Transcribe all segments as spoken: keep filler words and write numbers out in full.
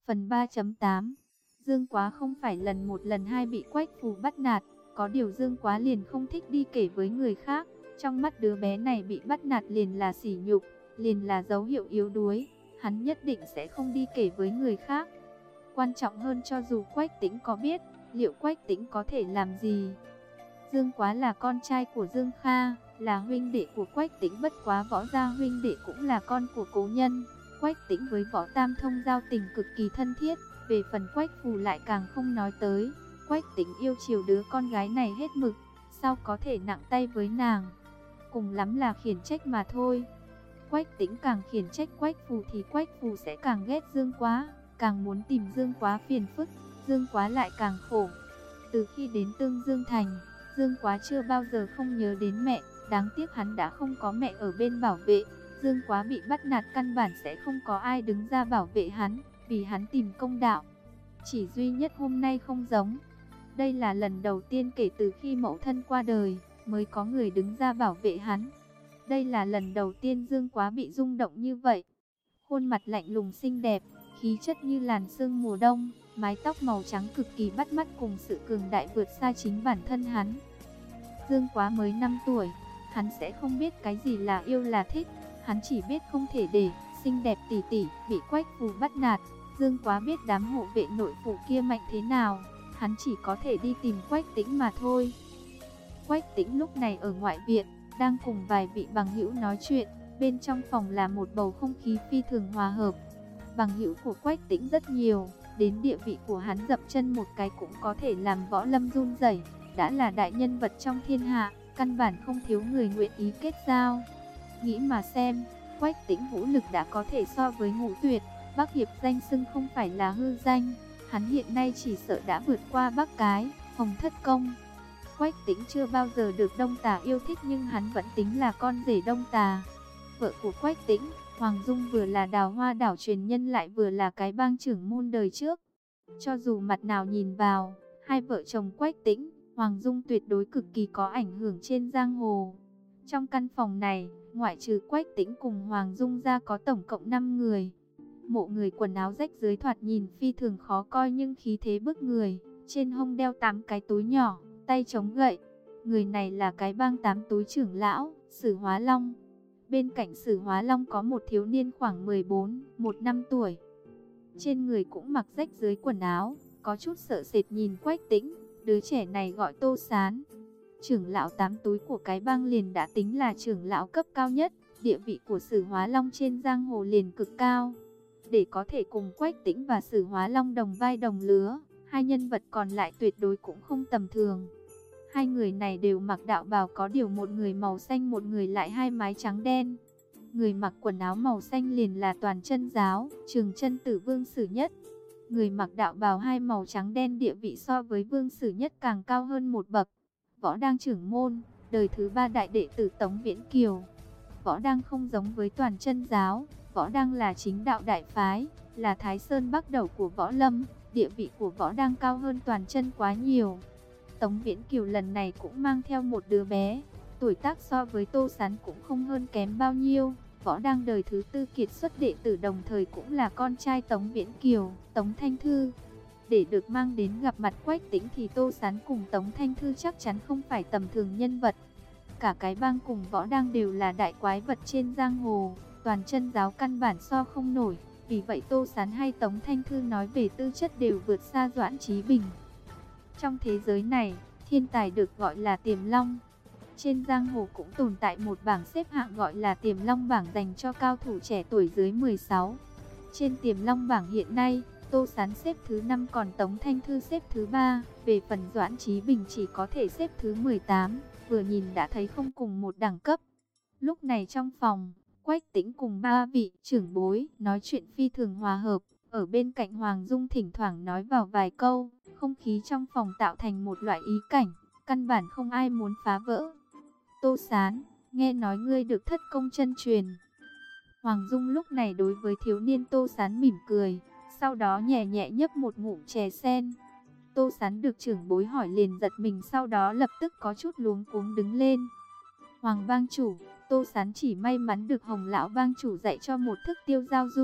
Phần ba chấm tám. Dương Quá không phải lần một lần hai bị Quách Phù bắt nạt, có điều Dương Quá liền không thích đi kể với người khác. Trong mắt đứa bé này bị bắt nạt liền là sỉ nhục, liền là dấu hiệu yếu đuối, hắn nhất định sẽ không đi kể với người khác. Quan trọng hơn, cho dù Quách Tĩnh có biết, liệu Quách Tĩnh có thể làm gì? Dương Quá là con trai của Dương Kha, là huynh đệ của Quách Tĩnh, bất quá Võ gia huynh đệ cũng là con của cố nhân. Quách Tĩnh với Võ Tam Thông giao tình cực kỳ thân thiết, về phần Quách Phù lại càng không nói tới. Quách Tĩnh yêu chiều đứa con gái này hết mực, sao có thể nặng tay với nàng? Cùng lắm là khiển trách mà thôi. Quách Tĩnh càng khiển trách Quách Phù thì Quách Phù sẽ càng ghét Dương Quá, càng muốn tìm Dương Quá phiền phức, Dương Quá lại càng khổ. Từ khi đến Tương Dương Thành, Dương Quá chưa bao giờ không nhớ đến mẹ, đáng tiếc hắn đã không có mẹ ở bên bảo vệ. Dương Quá bị bắt nạt căn bản sẽ không có ai đứng ra bảo vệ hắn, vì hắn tìm công đạo. Chỉ duy nhất hôm nay không giống. Đây là lần đầu tiên kể từ khi mẫu thân qua đời, mới có người đứng ra bảo vệ hắn. Đây là lần đầu tiên Dương Quá bị rung động như vậy. Khuôn mặt lạnh lùng xinh đẹp, khí chất như làn sương mùa đông, mái tóc màu trắng cực kỳ bắt mắt cùng sự cường đại vượt xa chính bản thân hắn. Dương Quá mới năm tuổi, hắn sẽ không biết cái gì là yêu là thích, hắn chỉ biết không thể để xinh đẹp tỷ tỷ bị Quách Phù bắt nạt. Dương Quá biết đám hộ vệ nội phủ kia mạnh thế nào, hắn chỉ có thể đi tìm Quách Tĩnh mà thôi. Quách Tĩnh lúc này ở ngoại viện, đang cùng vài vị bằng hữu nói chuyện, bên trong phòng là một bầu không khí phi thường hòa hợp. Bằng hữu của Quách Tĩnh rất nhiều, đến địa vị của hắn dậm chân một cái cũng có thể làm võ lâm run rẩy, đã là đại nhân vật trong thiên hạ, căn bản không thiếu người nguyện ý kết giao. Nghĩ mà xem, Quách Tĩnh vũ lực đã có thể so với Ngũ Tuyệt, Bắc Hiệp danh xưng không phải là hư danh, hắn hiện nay chỉ sợ đã vượt qua Bắc Cái, Hồng Thất Công. Quách Tĩnh chưa bao giờ được Đông Tà yêu thích, nhưng hắn vẫn tính là con rể Đông Tà. Vợ của Quách Tĩnh, Hoàng Dung, vừa là Đào Hoa đảo truyền nhân lại vừa là cái bang trưởng môn đời trước. Cho dù mặt nào nhìn vào, hai vợ chồng Quách Tĩnh, Hoàng Dung tuyệt đối cực kỳ có ảnh hưởng trên giang hồ. Trong căn phòng này, ngoại trừ Quách Tĩnh cùng Hoàng Dung ra có tổng cộng năm người. Mộ người quần áo rách rưới thoạt nhìn phi thường khó coi nhưng khí thế bức người, trên hông đeo tám cái túi nhỏ, tay chống gậy. Người này là cái bang tám túi trưởng lão, Sử Hóa Long. Bên cạnh Sử Hóa Long có một thiếu niên khoảng mười bốn, mười lăm tuổi. Trên người cũng mặc rách rưới quần áo, có chút sợ sệt nhìn Quách Tĩnh. Đứa trẻ này gọi Tô Sán. Trưởng lão tám túi của cái bang liền đã tính là trưởng lão cấp cao nhất, địa vị của Sử Hóa Long trên giang hồ liền cực cao. Để có thể cùng Quách Tĩnh và Sử Hóa Long đồng vai đồng lứa, hai nhân vật còn lại tuyệt đối cũng không tầm thường. Hai người này đều mặc đạo bào, có điều một người màu xanh, một người lại hai mái trắng đen. Người mặc quần áo màu xanh liền là Toàn Chân Giáo, Trường Chân Tử Vương Sử Nhất. Người mặc đạo bào hai màu trắng đen địa vị so với Vương Sử Nhất càng cao hơn một bậc. Võ Đang trưởng môn, đời thứ ba đại đệ tử Tống Viễn Kiều. Võ Đang không giống với Toàn Chân Giáo, Võ Đang là chính đạo đại phái, là Thái Sơn Bắc Đầu của võ lâm, địa vị của Võ Đang cao hơn Toàn Chân quá nhiều. Tống Viễn Kiều lần này cũng mang theo một đứa bé, tuổi tác so với Tô Sán cũng không hơn kém bao nhiêu. Võ Đang đời thứ tư kiệt xuất đệ tử, đồng thời cũng là con trai Tống Viễn Kiều, Tống Thanh Thư. Để được mang đến gặp mặt Quách Tĩnh thì Tô Sán cùng Tống Thanh Thư chắc chắn không phải tầm thường nhân vật. Cả cái bang cùng Võ Đang đều là đại quái vật trên giang hồ, Toàn Chân Giáo căn bản so không nổi. Vì vậy Tô Sán hay Tống Thanh Thư nói về tư chất đều vượt xa Doãn Chí Bình. Trong thế giới này, thiên tài được gọi là Tiềm Long. Trên giang hồ cũng tồn tại một bảng xếp hạng gọi là Tiềm Long bảng, dành cho cao thủ trẻ tuổi dưới mười sáu. Trên Tiềm Long bảng hiện nay, Tô Sán xếp thứ năm, còn Tống Thanh Thư xếp thứ ba. Về phần Doãn Chí Bình chỉ có thể xếp thứ mười tám, vừa nhìn đã thấy không cùng một đẳng cấp. Lúc này trong phòng, Quách Tĩnh cùng ba vị trưởng bối nói chuyện phi thường hòa hợp. Ở bên cạnh Hoàng Dung thỉnh thoảng nói vào vài câu, không khí trong phòng tạo thành một loại ý cảnh, căn bản không ai muốn phá vỡ. Tô Sán, nghe nói ngươi được thất công chân truyền. Hoàng Dung lúc này đối với thiếu niên Tô Sán mỉm cười, sau đó nhẹ nhẹ nhấp một ngụm chè sen. Tô Sán được trưởng bối hỏi liền giật mình, sau đó lập tức có chút luống cuống đứng lên. Hoàng bang chủ, Tô Sán chỉ may mắn được Hồng lão bang chủ dạy cho một thức tiêu giao du,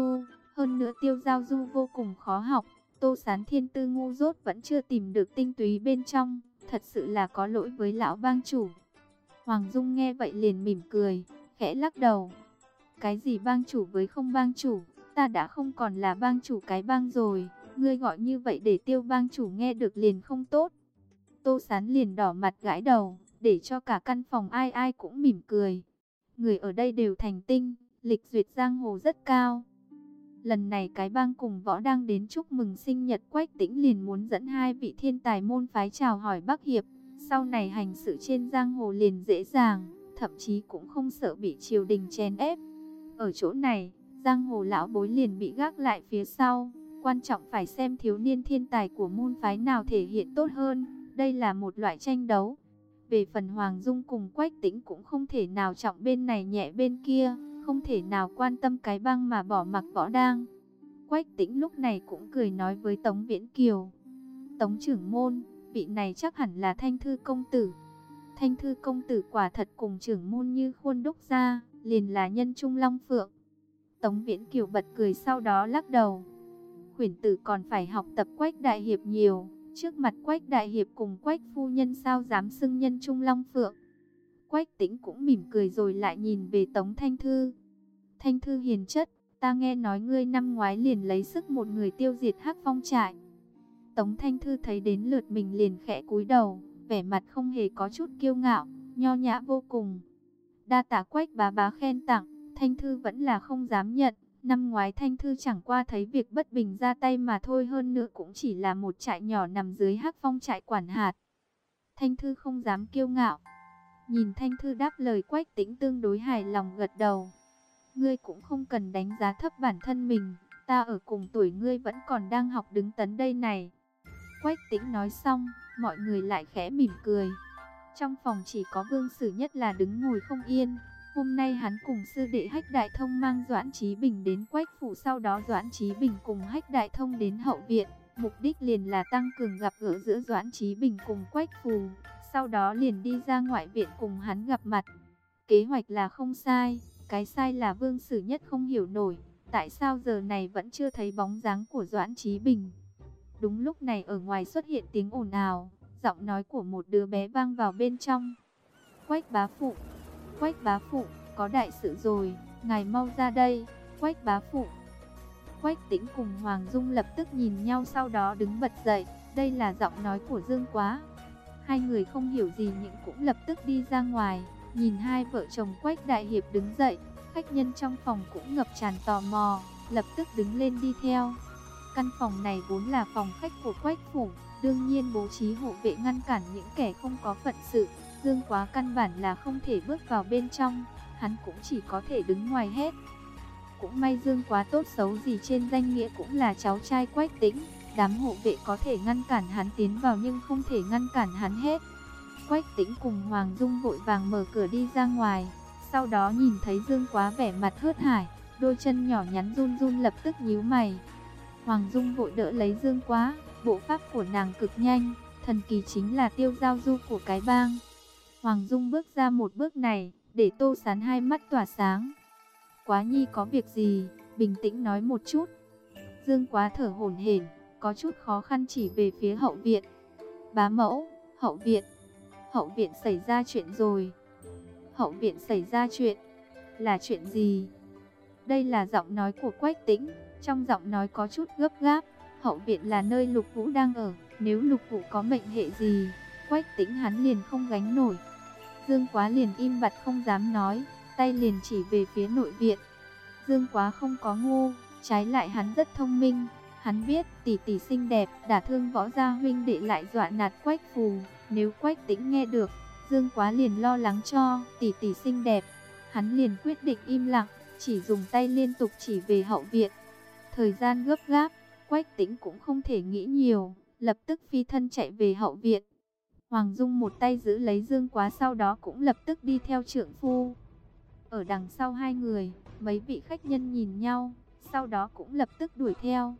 Hơn nữa Tiêu Giao Du vô cùng khó học, Tô Sán thiên tư ngu dốt vẫn chưa tìm được tinh túy bên trong, thật sự là có lỗi với lão bang chủ. Hoàng Dung nghe vậy liền mỉm cười, khẽ lắc đầu. Cái gì bang chủ với không bang chủ, ta đã không còn là bang chủ cái bang rồi, ngươi gọi như vậy để Tiêu bang chủ nghe được liền không tốt. Tô Sán liền đỏ mặt gãi đầu, để cho cả căn phòng ai ai cũng mỉm cười. Người ở đây đều thành tinh, lịch duyệt giang hồ rất cao. Lần này cái bang cùng võ đang đến chúc mừng sinh nhật Quách Tĩnh liền muốn dẫn hai vị thiên tài môn phái chào hỏi Bắc Hiệp. Sau này hành sự trên giang hồ liền dễ dàng, thậm chí cũng không sợ bị triều đình chèn ép. Ở chỗ này, giang hồ lão bối liền bị gác lại phía sau. Quan trọng phải xem thiếu niên thiên tài của môn phái nào thể hiện tốt hơn. Đây là một loại tranh đấu. Về phần Hoàng Dung cùng Quách Tĩnh cũng không thể nào trọng bên này nhẹ bên kia, không thể nào quan tâm cái bang mà bỏ mặc võ đang. Quách Tĩnh lúc này cũng cười nói với Tống Viễn Kiều. Tống trưởng môn, vị này chắc hẳn là Thanh Thư công tử. Thanh Thư công tử quả thật cùng trưởng môn như khuôn đúc ra, liền là nhân trung long phượng. Tống Viễn Kiều bật cười sau đó lắc đầu. Khuyển tử còn phải học tập Quách đại hiệp nhiều. Trước mặt Quách đại hiệp cùng Quách phu nhân sao dám xưng nhân trung long phượng. Quách Tĩnh cũng mỉm cười rồi lại nhìn về Tống Thanh Thư. Thanh Thư hiền chất, ta nghe nói ngươi năm ngoái liền lấy sức một người tiêu diệt Hắc Phong trại. Tống Thanh Thư thấy đến lượt mình liền khẽ cúi đầu, vẻ mặt không hề có chút kiêu ngạo, nho nhã vô cùng. Đa tạ Quách bá bá khen tặng, Thanh Thư vẫn là không dám nhận. Năm ngoái Thanh Thư chẳng qua thấy việc bất bình ra tay mà thôi, hơn nữa cũng chỉ là một trại nhỏ nằm dưới Hắc Phong trại quản hạt. Thanh Thư không dám kiêu ngạo. Nhìn Thanh Thư đáp lời, Quách Tĩnh tương đối hài lòng gật đầu. Ngươi cũng không cần đánh giá thấp bản thân mình, ta ở cùng tuổi ngươi vẫn còn đang học đứng tấn đây này. Quách Tĩnh nói xong, mọi người lại khẽ mỉm cười. Trong phòng chỉ có Vương Sử Nhất là đứng ngồi không yên. Hôm nay hắn cùng sư đệ Hách Đại Thông mang Doãn Chí Bình đến Quách phủ, sau đó Doãn Chí Bình cùng Hách Đại Thông đến hậu viện. Mục đích liền là tăng cường gặp gỡ giữa Doãn Chí Bình cùng Quách phủ, sau đó liền đi ra ngoại viện cùng hắn gặp mặt. Kế hoạch là không sai, cái sai là Vương Sử Nhất không hiểu nổi, tại sao giờ này vẫn chưa thấy bóng dáng của Doãn Chí Bình. Đúng lúc này ở ngoài xuất hiện tiếng ồn ào, giọng nói của một đứa bé vang vào bên trong. Quách bá phụ, Quách bá phụ, có đại sự rồi, ngài mau ra đây, Quách bá phụ. Quách Tĩnh cùng Hoàng Dung lập tức nhìn nhau, sau đó đứng bật dậy, đây là giọng nói của Dương Quá. Hai người không hiểu gì nhưng cũng lập tức đi ra ngoài, nhìn hai vợ chồng Quách đại hiệp đứng dậy, khách nhân trong phòng cũng ngập tràn tò mò, lập tức đứng lên đi theo. Căn phòng này vốn là phòng khách của Quách phủ, đương nhiên bố trí hộ vệ ngăn cản những kẻ không có phận sự. Dương Quá căn bản là không thể bước vào bên trong, hắn cũng chỉ có thể đứng ngoài hết. Cũng may Dương Quá tốt xấu gì trên danh nghĩa cũng là cháu trai Quách Tĩnh, đám hộ vệ có thể ngăn cản hắn tiến vào nhưng không thể ngăn cản hắn hết. Quách Tĩnh cùng Hoàng Dung vội vàng mở cửa đi ra ngoài, sau đó nhìn thấy Dương Quá vẻ mặt hớt hải, đôi chân nhỏ nhắn run run lập tức nhíu mày. Hoàng Dung vội đỡ lấy Dương Quá, bộ pháp của nàng cực nhanh, thần kỳ chính là Tiêu Giao Du của cái bang. Hoàng Dung bước ra một bước này, để Tô Sán hai mắt tỏa sáng. Quá nhi có việc gì, bình tĩnh nói một chút. Dương Quá thở hổn hển, có chút khó khăn chỉ về phía hậu viện. Bá mẫu, hậu viện, hậu viện xảy ra chuyện rồi. Hậu viện xảy ra chuyện, là chuyện gì? Đây là giọng nói của Quách Tĩnh, trong giọng nói có chút gấp gáp. Hậu viện là nơi Lục Vũ đang ở, nếu Lục Vũ có mệnh hệ gì, Quách Tĩnh hắn liền không gánh nổi. Dương Quá liền im bặt không dám nói, tay liền chỉ về phía nội viện. Dương Quá không có ngu, trái lại hắn rất thông minh. Hắn biết tỷ tỷ xinh đẹp đả thương võ gia huynh đệ lại dọa nạt Quách phù. Nếu Quách Tĩnh nghe được, Dương Quá liền lo lắng cho tỷ tỷ xinh đẹp. Hắn liền quyết định im lặng, chỉ dùng tay liên tục chỉ về hậu viện. Thời gian gấp gáp, Quách Tĩnh cũng không thể nghĩ nhiều, lập tức phi thân chạy về hậu viện. Hoàng Dung một tay giữ lấy Dương Quá, sau đó cũng lập tức đi theo trượng phu. Ở đằng sau hai người, mấy vị khách nhân nhìn nhau, sau đó cũng lập tức đuổi theo.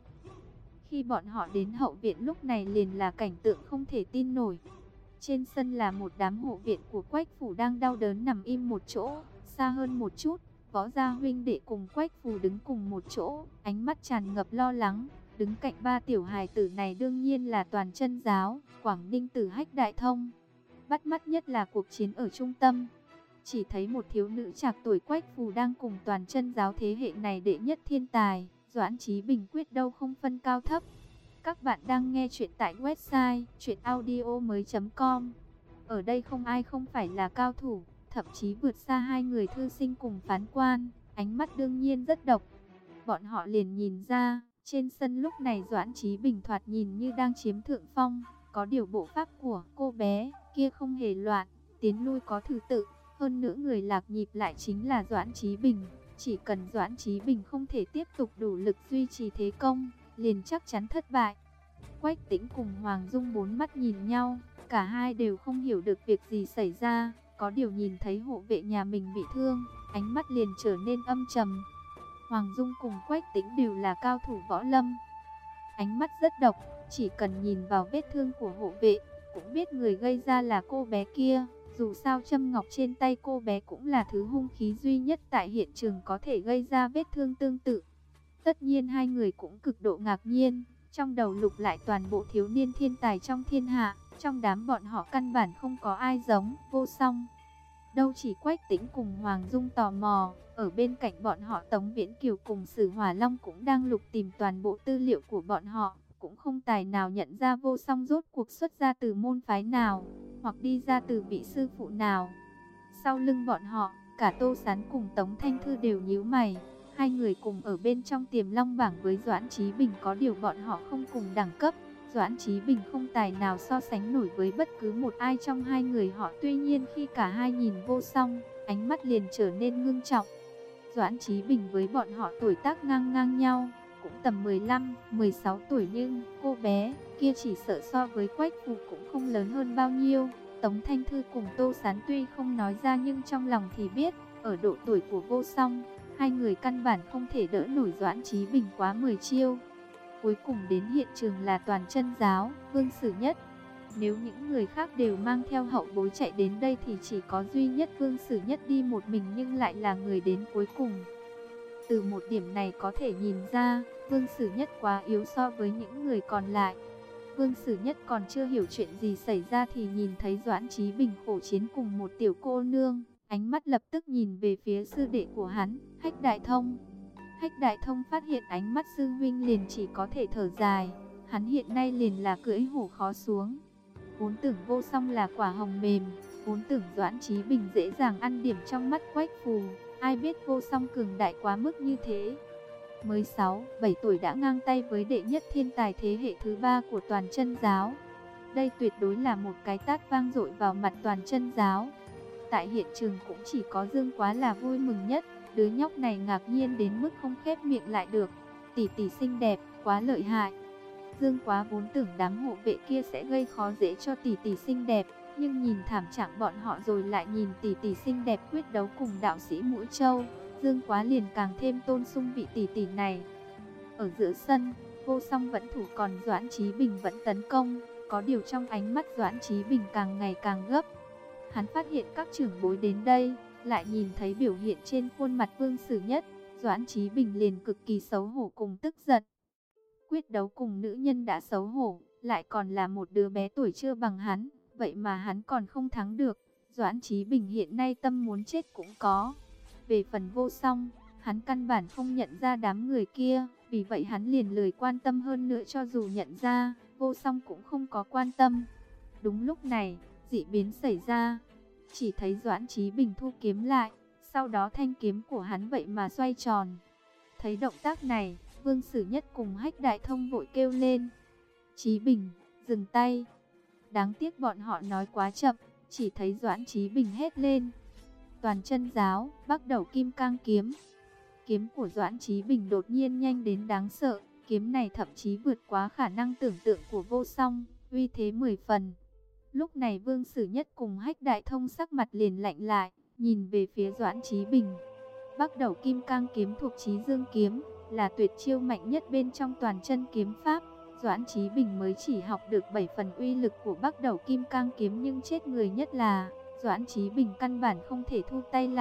Khi bọn họ đến hậu viện lúc này liền là cảnh tượng không thể tin nổi. Trên sân là một đám hộ viện của Quách phủ đang đau đớn nằm im một chỗ, xa hơn một chút, Võ gia huynh đệ cùng Quách Phù đứng cùng một chỗ, ánh mắt tràn ngập lo lắng. Đứng cạnh ba tiểu hài tử này đương nhiên là Toàn Chân Giáo, Quảng Ninh Tử Hách Đại Thông. Bắt mắt nhất là cuộc chiến ở trung tâm. Chỉ thấy một thiếu nữ trạc tuổi Quách Phù đang cùng Toàn Chân Giáo thế hệ này đệ nhất thiên tài, Doãn Chí Bình quyết đâu không phân cao thấp. Các bạn đang nghe chuyện tại website truyện audio mới chấm com. Ở đây không ai không phải là cao thủ, thậm chí vượt xa hai người thư sinh cùng phán quan, ánh mắt đương nhiên rất độc. Bọn họ liền nhìn ra, trên sân lúc này Doãn Chí Bình thoạt nhìn như đang chiếm thượng phong, có điều bộ pháp của cô bé kia không hề loạn, tiến lui có thứ tự, hơn nữa người lạc nhịp lại chính là Doãn Chí Bình. Chỉ cần Doãn Chí Bình không thể tiếp tục đủ lực duy trì thế công, liền chắc chắn thất bại. Quách Tĩnh cùng Hoàng Dung bốn mắt nhìn nhau, cả hai đều không hiểu được việc gì xảy ra, có điều nhìn thấy hộ vệ nhà mình bị thương, ánh mắt liền trở nên âm trầm. Hoàng Dung cùng Quách Tĩnh đều là cao thủ võ lâm, ánh mắt rất độc, chỉ cần nhìn vào vết thương của hộ vệ, cũng biết người gây ra là cô bé kia. Dù sao châm ngọc trên tay cô bé cũng là thứ hung khí duy nhất tại hiện trường có thể gây ra vết thương tương tự. Tất nhiên hai người cũng cực độ ngạc nhiên, trong đầu lục lại toàn bộ thiếu niên thiên tài trong thiên hạ, trong đám bọn họ căn bản không có ai giống Vô Song. Đâu chỉ Quách Tĩnh cùng Hoàng Dung tò mò, ở bên cạnh bọn họ Tống Viễn Kiều cùng Sử Hỏa Long cũng đang lục tìm toàn bộ tư liệu của bọn họ, cũng không tài nào nhận ra Vô Song rốt cuộc xuất ra từ môn phái nào, hoặc đi ra từ vị sư phụ nào. Sau lưng bọn họ, cả Tô Sán cùng Tống Thanh Thư đều nhíu mày. Hai người cùng ở bên trong Tiềm Long bảng với Doãn Chí Bình, có điều bọn họ không cùng đẳng cấp. Doãn Chí Bình không tài nào so sánh nổi với bất cứ một ai trong hai người họ. Tuy nhiên khi cả hai nhìn Vô Song, ánh mắt liền trở nên ngưng trọng. Doãn Chí Bình với bọn họ tuổi tác ngang ngang nhau, cũng tầm mười lăm, mười sáu tuổi, nhưng cô bé kia chỉ sợ so với Quách Phù cũng không lớn hơn bao nhiêu. Tống Thanh Thư cùng Tô Sán tuy không nói ra nhưng trong lòng thì biết, ở độ tuổi của Vô Song, hai người căn bản không thể đỡ nổi Doãn Chí Bình quá mười chiêu. Cuối cùng đến hiện trường là Toàn Chân Giáo, Vương Sử Nhất. Nếu những người khác đều mang theo hậu bối chạy đến đây thì chỉ có duy nhất Vương Sử Nhất đi một mình, nhưng lại là người đến cuối cùng. Từ một điểm này có thể nhìn ra, Vương Sử Nhất quá yếu so với những người còn lại. Vương Sử Nhất còn chưa hiểu chuyện gì xảy ra thì nhìn thấy Doãn Chí Bình khổ chiến cùng một tiểu cô nương, ánh mắt lập tức nhìn về phía sư đệ của hắn, Hách Đại Thông. Hách Đại Thông phát hiện ánh mắt sư huynh liền chỉ có thể thở dài, hắn hiện nay liền là cưỡi hổ khó xuống. Vốn tưởng Vô Song là quả hồng mềm, vốn tưởng Doãn Chí Bình dễ dàng ăn điểm trong mắt Quách Phù, ai biết Vô Song cường đại quá mức như thế. Mới sáu, bảy tuổi đã ngang tay với đệ nhất thiên tài thế hệ thứ ba của Toàn Chân Giáo. Đây tuyệt đối là một cái tát vang dội vào mặt Toàn Chân Giáo. Tại hiện trường cũng chỉ có Dương Quá là vui mừng nhất, đứa nhóc này ngạc nhiên đến mức không khép miệng lại được. Tỷ tỷ xinh đẹp, quá lợi hại. Dương Quá vốn tưởng đám hộ vệ kia sẽ gây khó dễ cho tỷ tỷ xinh đẹp, nhưng nhìn thảm trạng bọn họ rồi lại nhìn tỷ tỷ xinh đẹp quyết đấu cùng đạo sĩ Mũi Châu, Dương Quá liền càng thêm tôn sung vị tỷ tỷ này. Ở giữa sân, Vô Song vẫn thủ còn Doãn Chí Bình vẫn tấn công, có điều trong ánh mắt Doãn Chí Bình càng ngày càng gấp. Hắn phát hiện các trưởng bối đến đây, lại nhìn thấy biểu hiện trên khuôn mặt Vương Sử Nhất, Doãn Chí Bình liền cực kỳ xấu hổ cùng tức giận. Quyết đấu cùng nữ nhân đã xấu hổ, lại còn là một đứa bé tuổi chưa bằng hắn, vậy mà hắn còn không thắng được. Doãn Chí Bình hiện nay tâm muốn chết cũng có. Về phần Vô Song, hắn căn bản không nhận ra đám người kia, vì vậy hắn liền lười quan tâm, hơn nữa cho dù nhận ra, Vô Song cũng không có quan tâm. Đúng lúc này, dị biến xảy ra, chỉ thấy Doãn Chí Bình thu kiếm lại, sau đó thanh kiếm của hắn vậy mà xoay tròn. Thấy động tác này, Vương Sử Nhất cùng Hách Đại Thông vội kêu lên: Chí Bình, dừng tay. Đáng tiếc bọn họ nói quá chậm, chỉ thấy Doãn Chí Bình hét lên: Toàn Chân Giáo, bắt đầu Kim Cang Kiếm. Kiếm của Doãn Chí Bình đột nhiên nhanh đến đáng sợ, kiếm này thậm chí vượt quá khả năng tưởng tượng của Vô Song, uy thế mười phần. Lúc này Vương Sử Nhất cùng Hách Đại Thông sắc mặt liền lạnh lại, nhìn về phía Doãn Chí Bình. Bắt đầu Kim Cang Kiếm thuộc Chí Dương Kiếm, là tuyệt chiêu mạnh nhất bên trong toàn chân kiếm pháp. Doãn Chí Bình mới chỉ học được bảy phần uy lực của bắt đầu Kim Cang Kiếm, nhưng chết người nhất là Doãn Chí Bình căn bản không thể thu tay lại.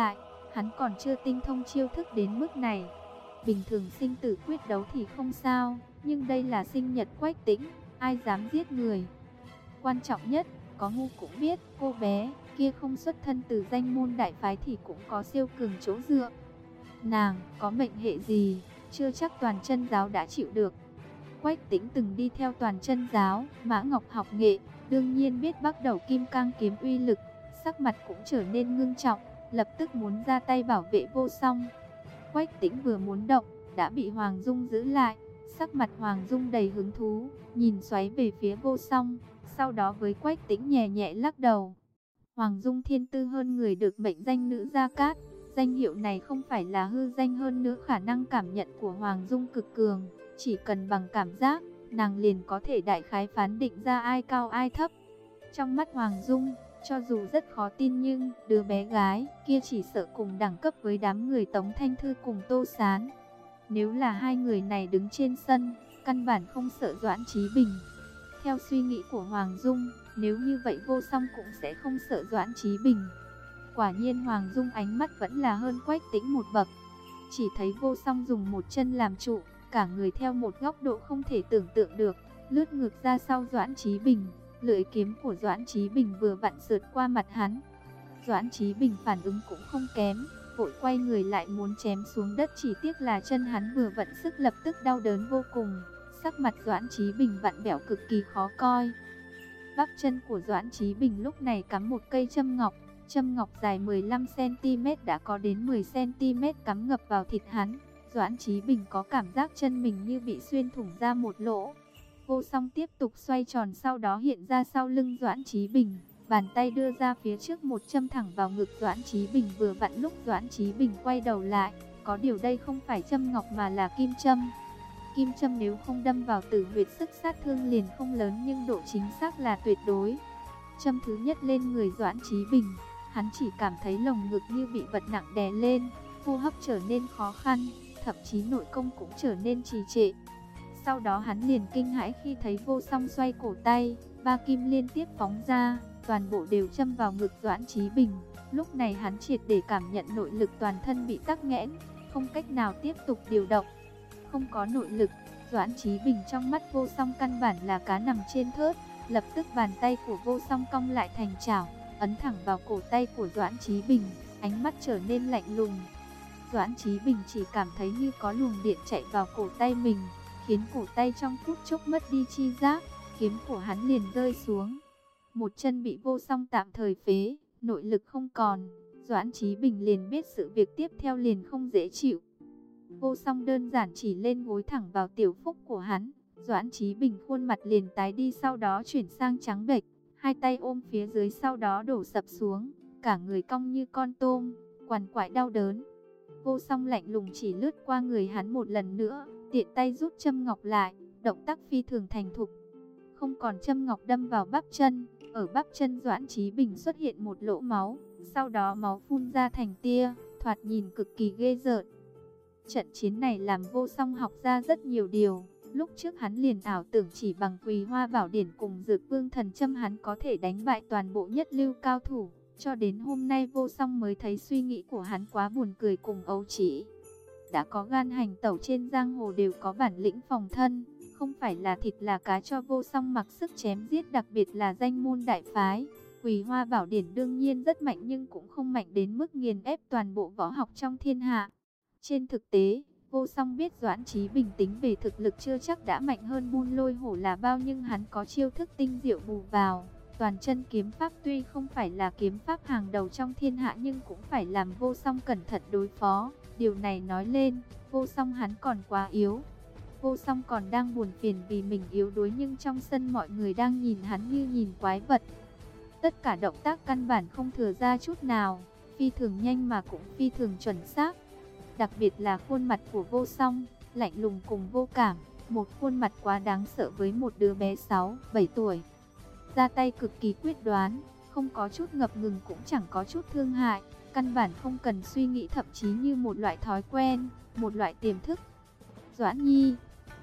hắn còn chưa tinh thông chiêu thức đến mức này. Bình thường sinh tử quyết đấu thì không sao, nhưng đây là sinh nhật Quách Tĩnh, ai dám giết người. Quan trọng nhất, có ngu cũng biết, cô bé kia không xuất thân từ danh môn đại phái thì cũng có siêu cường chỗ dựa. Nàng có mệnh hệ gì, chưa chắc toàn chân giáo đã chịu được. Quách Tĩnh từng đi theo toàn chân giáo, Mã Ngọc học nghệ, đương nhiên biết bắt đầu kim cang kiếm uy lực, sắc mặt cũng trở nên ngưng trọng, lập tức muốn ra tay bảo vệ Vô Song. Quách Tĩnh vừa muốn động, đã bị Hoàng Dung giữ lại, sắc mặt Hoàng Dung đầy hứng thú, nhìn xoáy về phía Vô Song, sau đó với Quách Tĩnh nhẹ nhẹ lắc đầu. Hoàng Dung thiên tư hơn người, được mệnh danh nữ Gia Cát, danh hiệu này không phải là hư danh, hơn nữa khả năng cảm nhận của Hoàng Dung cực cường, chỉ cần bằng cảm giác, nàng liền có thể đại khái phán định ra ai cao ai thấp. Trong mắt Hoàng Dung, cho dù rất khó tin nhưng đứa bé gái kia chỉ sợ cùng đẳng cấp với đám người Tống Thanh Thư cùng Tô Sán. Nếu là hai người này đứng trên sân, căn bản không sợ Doãn Chí Bình. Theo suy nghĩ của Hoàng Dung, nếu như vậy Vô Song cũng sẽ không sợ Doãn Chí Bình. Quả nhiên Hoàng Dung ánh mắt vẫn là hơn Quách Tĩnh một bậc. Chỉ thấy Vô Song dùng một chân làm trụ, cả người theo một góc độ không thể tưởng tượng được, lướt ngược ra sau Doãn Chí Bình. Lưỡi kiếm của Doãn Chí Bình vừa vặn sượt qua mặt hắn. Doãn Chí Bình phản ứng cũng không kém, vội quay người lại muốn chém xuống đất, chỉ tiếc là chân hắn vừa vận sức lập tức đau đớn vô cùng. Sắc mặt Doãn Chí Bình vặn vẹo cực kỳ khó coi. Bắp chân của Doãn Chí Bình lúc này cắm một cây châm ngọc, châm ngọc dài mười lăm xăng ti mét đã có đến mười xăng ti mét cắm ngập vào thịt hắn. Doãn Chí Bình có cảm giác chân mình như bị xuyên thủng ra một lỗ. Vô Song tiếp tục xoay tròn, sau đó hiện ra sau lưng Doãn Chí Bình, bàn tay đưa ra phía trước một châm thẳng vào ngực Doãn Chí Bình. Vừa vặn lúc Doãn Chí Bình quay đầu lại, có điều đây không phải châm ngọc mà là kim châm. Kim châm nếu không đâm vào tử huyệt sức sát thương liền không lớn, nhưng độ chính xác là tuyệt đối. Châm thứ nhất lên người Doãn Chí Bình, hắn chỉ cảm thấy lồng ngực như bị vật nặng đè lên, hô hấp trở nên khó khăn, thậm chí nội công cũng trở nên trì trệ. Sau đó hắn liền kinh hãi khi thấy Vô Song xoay cổ tay, ba kim liên tiếp phóng ra, toàn bộ đều châm vào ngực Doãn Chí Bình. Lúc này hắn triệt để cảm nhận nội lực toàn thân bị tắc nghẽn, không cách nào tiếp tục điều động. Không có nội lực, Doãn Chí Bình trong mắt Vô Song căn bản là cá nằm trên thớt. Lập tức bàn tay của Vô Song cong lại thành chảo, ấn thẳng vào cổ tay của Doãn Chí Bình, ánh mắt trở nên lạnh lùng. Doãn Chí Bình chỉ cảm thấy như có luồng điện chạy vào cổ tay mình, khiến cổ tay trong phút chốc mất đi chi giác, kiếm của hắn liền rơi xuống. Một chân bị Vô Song tạm thời phế, nội lực không còn, Doãn Chí Bình liền biết sự việc tiếp theo liền không dễ chịu. Vô Song đơn giản chỉ lên gối thẳng vào tiểu phúc của hắn, Doãn Chí Bình khuôn mặt liền tái đi, sau đó chuyển sang trắng bệch, hai tay ôm phía dưới sau đó đổ sập xuống, cả người cong như con tôm, quằn quại đau đớn. Vô Song lạnh lùng chỉ lướt qua người hắn một lần nữa, tiện tay rút châm ngọc lại, động tác phi thường thành thục. Không còn châm ngọc đâm vào bắp chân, ở bắp chân Doãn Chí Bình xuất hiện một lỗ máu, sau đó máu phun ra thành tia, thoạt nhìn cực kỳ ghê rợn. Trận chiến này làm Vô Song học ra rất nhiều điều. Lúc trước hắn liền ảo tưởng chỉ bằng Quỳ Hoa Bảo Điển cùng Dược Vương Thần Châm hắn có thể đánh bại toàn bộ nhất lưu cao thủ. Cho đến hôm nay Vô Song mới thấy suy nghĩ của hắn quá buồn cười cùng ấu trĩ. Đã có gan hành tẩu trên giang hồ đều có bản lĩnh phòng thân, không phải là thịt là cá cho Vô Song mặc sức chém giết, đặc biệt là danh môn đại phái. Quỳ Hoa Bảo Điển đương nhiên rất mạnh nhưng cũng không mạnh đến mức nghiền ép toàn bộ võ học trong thiên hạ. Trên thực tế, Vô Song biết Doãn Chí Bình tính về thực lực chưa chắc đã mạnh hơn Buôn Lôi Hổ là bao, nhưng hắn có chiêu thức tinh diệu bù vào. Toàn chân kiếm pháp tuy không phải là kiếm pháp hàng đầu trong thiên hạ nhưng cũng phải làm Vô Song cẩn thận đối phó. Điều này nói lên, Vô Song hắn còn quá yếu. Vô Song còn đang buồn phiền vì mình yếu đuối, nhưng trong sân mọi người đang nhìn hắn như nhìn quái vật. Tất cả động tác căn bản không thừa ra chút nào, phi thường nhanh mà cũng phi thường chuẩn xác. Đặc biệt là khuôn mặt của Vô Song, lạnh lùng cùng vô cảm, một khuôn mặt quá đáng sợ với một đứa bé sáu, bảy tuổi. Ra tay cực kỳ quyết đoán, không có chút ngập ngừng cũng chẳng có chút thương hại, căn bản không cần suy nghĩ, thậm chí như một loại thói quen, một loại tiềm thức. Doãn Nhi.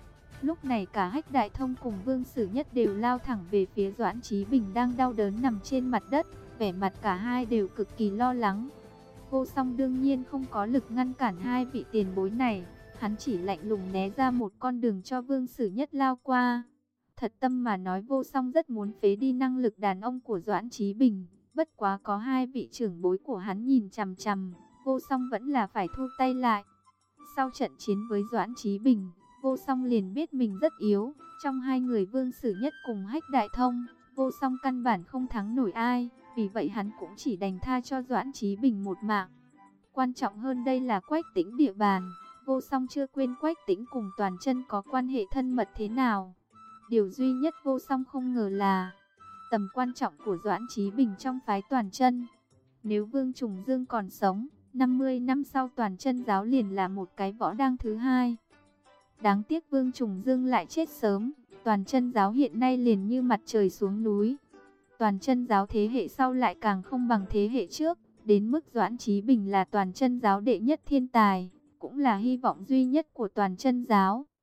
Lúc này cả Hách Đại Thông cùng Vương Sử Nhất đều lao thẳng về phía Doãn Chí Bình đang đau đớn nằm trên mặt đất, vẻ mặt cả hai đều cực kỳ lo lắng. Vô Song đương nhiên không có lực ngăn cản hai vị tiền bối này, hắn chỉ lạnh lùng né ra một con đường cho Vương Sử Nhất lao qua. Thật tâm mà nói, Vô Song rất muốn phế đi năng lực đàn ông của Doãn Chí Bình, bất quá có hai vị trưởng bối của hắn nhìn chằm chằm, Vô Song vẫn là phải thu tay lại. Sau trận chiến với Doãn Chí Bình, Vô Song liền biết mình rất yếu, trong hai người Vương Sử Nhất cùng Hách Đại Thông, Vô Song căn bản không thắng nổi ai, vì vậy hắn cũng chỉ đành tha cho Doãn Chí Bình một mạng. Quan trọng hơn đây là Quách Tĩnh địa bàn, Vô Song chưa quên Quách Tĩnh cùng Toàn Chân có quan hệ thân mật thế nào. Điều duy nhất Vô Song không ngờ là tầm quan trọng của Doãn Chí Bình trong phái Toàn Chân. Nếu Vương Trùng Dương còn sống, năm mươi năm sau Toàn Chân giáo liền là một cái võ đang thứ hai. Đáng tiếc Vương Trùng Dương lại chết sớm, Toàn Chân giáo hiện nay liền như mặt trời xuống núi. Toàn Chân giáo thế hệ sau lại càng không bằng thế hệ trước, đến mức Doãn Chí Bình là Toàn Chân giáo đệ nhất thiên tài, cũng là hy vọng duy nhất của Toàn Chân giáo.